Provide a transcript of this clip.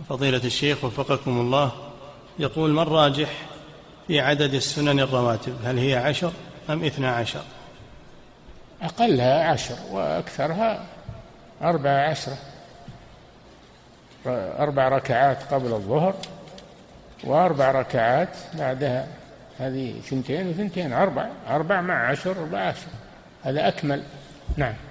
فضيلة الشيخ وفقكم الله، يقول: ما الراجح في عدد السنن الرواتب؟ هل هي 10 أم 12؟ أقلها 10 وأكثرها 14، 4 ركعات قبل الظهر و4 ركعات بعدها، هذه 2 و2، 4 مع 10، 14، هذا أكمل. نعم.